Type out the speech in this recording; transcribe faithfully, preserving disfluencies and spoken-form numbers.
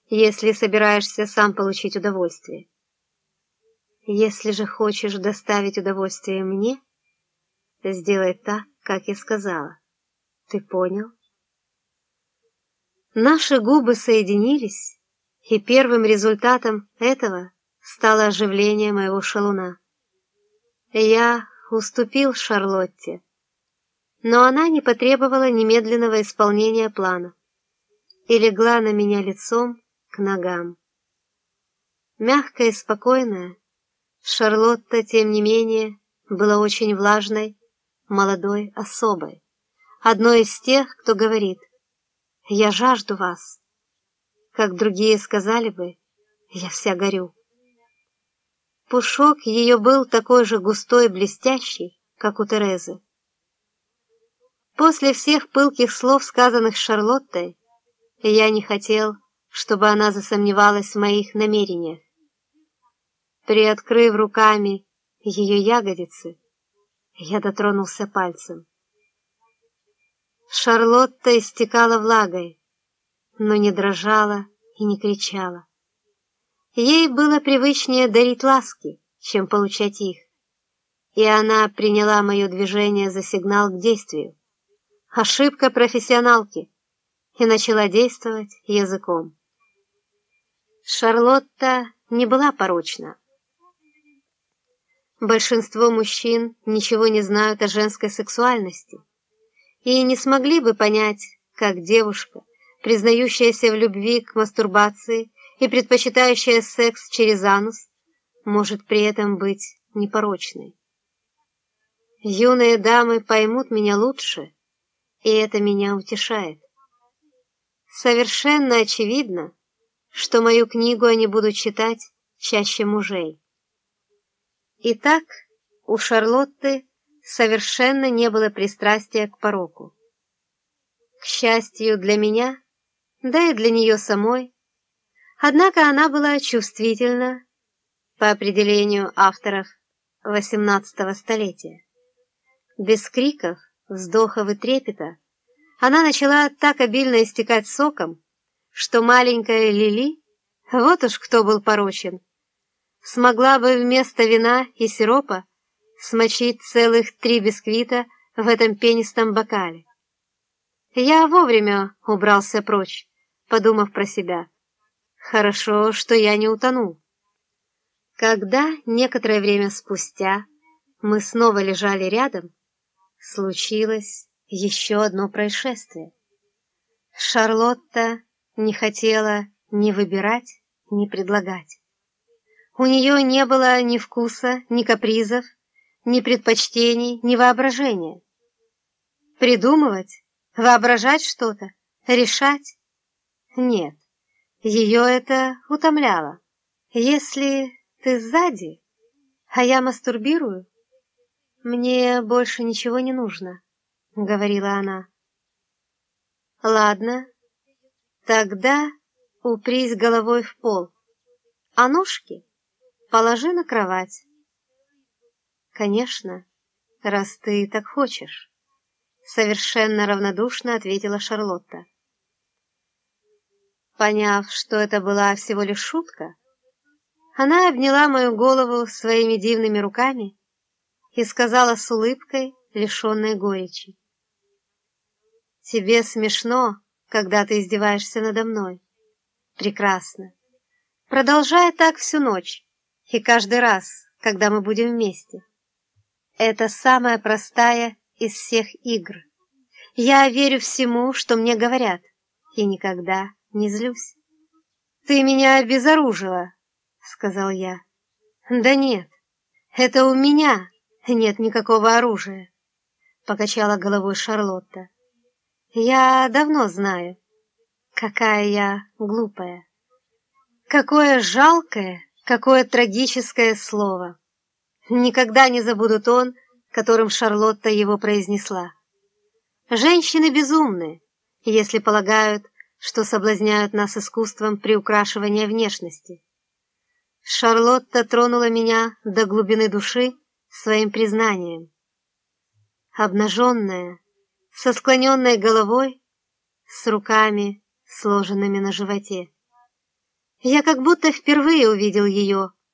если собираешься сам получить удовольствие. Если же хочешь доставить удовольствие мне, сделай так, как я сказала. Ты понял? Наши губы соединились, и первым результатом этого стало оживление моего шалуна. Я уступил Шарлотте, но она не потребовала немедленного исполнения плана и легла на меня лицом к ногам. Мягкая и спокойная, Шарлотта, тем не менее, была очень влажной, молодой особой, одной из тех, кто говорит: «Я жажду вас», как другие сказали бы: «Я вся горю». Пушок ее был такой же густой и блестящий, как у Терезы. После всех пылких слов, сказанных Шарлоттой, я не хотел, чтобы она засомневалась в моих намерениях. Приоткрыв руками ее ягодицы, я дотронулся пальцем. Шарлотта истекала влагой, но не дрожала и не кричала. Ей было привычнее дарить ласки, чем получать их, и она приняла мое движение за сигнал к действию. Ошибка профессионалки, и начала действовать языком. Шарлотта не была порочна. Большинство мужчин ничего не знают о женской сексуальности и не смогли бы понять, как девушка, признающаяся в любви к мастурбации и предпочитающая секс через анус, может при этом быть непорочной. Юные дамы поймут меня лучше, и это меня утешает. Совершенно очевидно, что мою книгу они будут читать чаще мужей. Итак, у Шарлотты совершенно не было пристрастия к пороку. К счастью для меня, да и для нее самой, однако она была чувствительна по определению авторов восемнадцатого столетия. Без криков, вздохов и трепета она начала так обильно истекать соком, что маленькая Лили, вот уж кто был порочен, смогла бы вместо вина и сиропа смочить целых три бисквита в этом пенистом бокале. Я вовремя убрался прочь, подумав про себя: хорошо, что я не утонул. Когда некоторое время спустя мы снова лежали рядом, случилось еще одно происшествие. Шарлотта не хотела ни выбирать, ни предлагать. У нее не было ни вкуса, ни капризов, ни предпочтений, ни воображения. Придумывать, воображать что-то, решать? Нет, ее это утомляло. Если ты сзади, а я мастурбирую, мне больше ничего не нужно, — говорила она. Ладно, тогда упрись головой в пол, а ножки положи на кровать. Конечно, раз ты так хочешь, — совершенно равнодушно ответила Шарлотта. Поняв, что это была всего лишь шутка, она обняла мою голову своими дивными руками и сказала с улыбкой, лишенной горечи: «Тебе смешно, когда ты издеваешься надо мной. Прекрасно. Продолжай так всю ночь и каждый раз, когда мы будем вместе. Это самая простая из всех игр. Я верю всему, что мне говорят, и никогда не злюсь». «Ты меня обезоружила», — сказал я. «Да нет, это у меня нет никакого оружия», — покачала головой Шарлотта. «Я давно знаю, какая я глупая. Какое жалкое, какое трагическое слово. Никогда не забуду тон, которым Шарлотта его произнесла. Женщины безумны, если полагают, что соблазняют нас искусством приукрашивания внешности. Шарлотта тронула меня до глубины души своим признанием. Обнаженная, со склоненной головой, с руками, сложенными на животе. Я как будто впервые увидел ее.